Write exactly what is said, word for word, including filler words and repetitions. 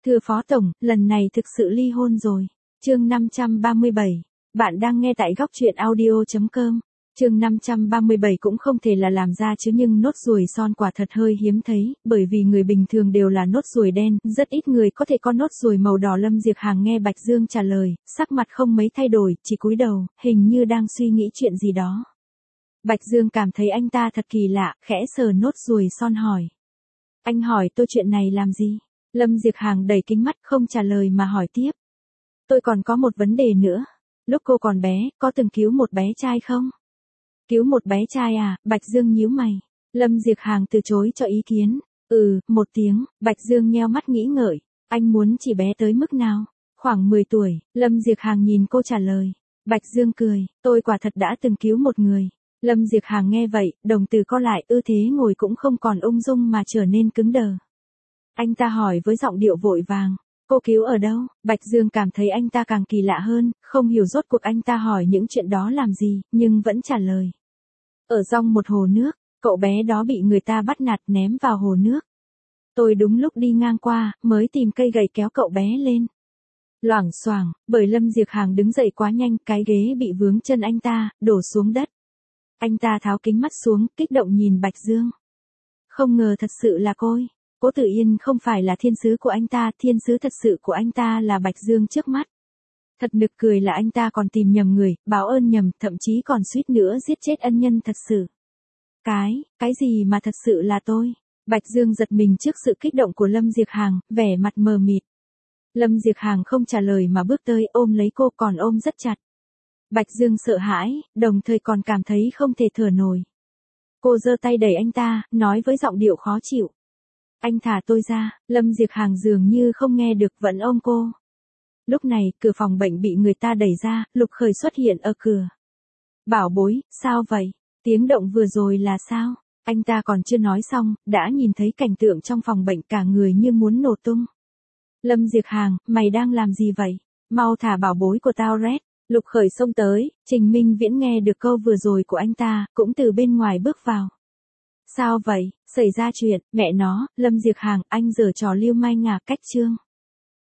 Thưa Phó Tổng, lần này thực sự ly hôn rồi. Chương năm trăm ba mươi bảy. Bạn đang nghe tại góc truyện audio chấm com. Chương năm trăm ba mươi bảy cũng không thể là làm ra chứ nhưng nốt ruồi son quả thật hơi hiếm thấy, bởi vì người bình thường đều là nốt ruồi đen, rất ít người có thể có nốt ruồi màu đỏ. Lâm Diệp Hàng nghe Bạch Dương trả lời, sắc mặt không mấy thay đổi, chỉ cúi đầu, hình như đang suy nghĩ chuyện gì đó. Bạch Dương cảm thấy anh ta thật kỳ lạ, khẽ sờ nốt ruồi son hỏi. Anh hỏi tôi chuyện này làm gì? Lâm Diệp Hàng đẩy kính mắt không trả lời mà hỏi tiếp. Tôi còn có một vấn đề nữa. Lúc cô còn bé, có từng cứu một bé trai không? Cứu một bé trai à? Bạch Dương nhíu mày. Lâm Diệp Hàng từ chối cho ý kiến. Ừ, một tiếng. Bạch Dương nheo mắt nghĩ ngợi. Anh muốn chỉ bé tới mức nào? Khoảng mười tuổi. Lâm Diệp Hàng nhìn cô trả lời. Bạch Dương cười. Tôi quả thật đã từng cứu một người. Lâm Diệp Hàng nghe vậy, đồng tử co lại, ư thế ngồi cũng không còn ung dung mà trở nên cứng đờ. Anh ta hỏi với giọng điệu vội vàng. Cô cứu ở đâu? Bạch Dương cảm thấy anh ta càng kỳ lạ hơn, không hiểu rốt cuộc anh ta hỏi những chuyện đó làm gì, nhưng vẫn trả lời. Ở dòng một hồ nước, cậu bé đó bị người ta bắt nạt ném vào hồ nước. Tôi đúng lúc đi ngang qua, mới tìm cây gậy kéo cậu bé lên. Loảng xoảng, bởi Lâm Diệp Hàng đứng dậy quá nhanh, cái ghế bị vướng chân anh ta, đổ xuống đất. Anh ta tháo kính mắt xuống, kích động nhìn Bạch Dương. Không ngờ thật sự là cô. Cố Tử Yên không phải là thiên sứ của anh ta, thiên sứ thật sự của anh ta là Bạch Dương trước mắt. Thật nực cười là anh ta còn tìm nhầm người, báo ơn nhầm, thậm chí còn suýt nữa giết chết ân nhân thật sự. Cái, cái gì mà thật sự là tôi? Bạch Dương giật mình trước sự kích động của Lâm Diệp Hàng, vẻ mặt mờ mịt. Lâm Diệp Hàng không trả lời mà bước tới ôm lấy cô, còn ôm rất chặt. Bạch Dương sợ hãi, đồng thời còn cảm thấy không thể thở nổi. Cô giơ tay đẩy anh ta, nói với giọng điệu khó chịu. Anh thả tôi ra. Lâm Diệp Hàng dường như không nghe được vẫn ôm cô. Lúc này, cửa phòng bệnh bị người ta đẩy ra, Lục Khởi xuất hiện ở cửa. Bảo bối, sao vậy? Tiếng động vừa rồi là sao? Anh ta còn chưa nói xong, đã nhìn thấy cảnh tượng trong phòng bệnh, cả người như muốn nổ tung. Lâm Diệp Hàng, mày đang làm gì vậy? Mau thả bảo bối của tao Red. Lục Khởi xông tới, Trình Minh Viễn nghe được câu vừa rồi của anh ta, cũng từ bên ngoài bước vào. Sao vậy? Xảy ra chuyện, mẹ nó, Lâm Diệp Hàng, anh giở trò Lưu Mai Ngà cách Trương.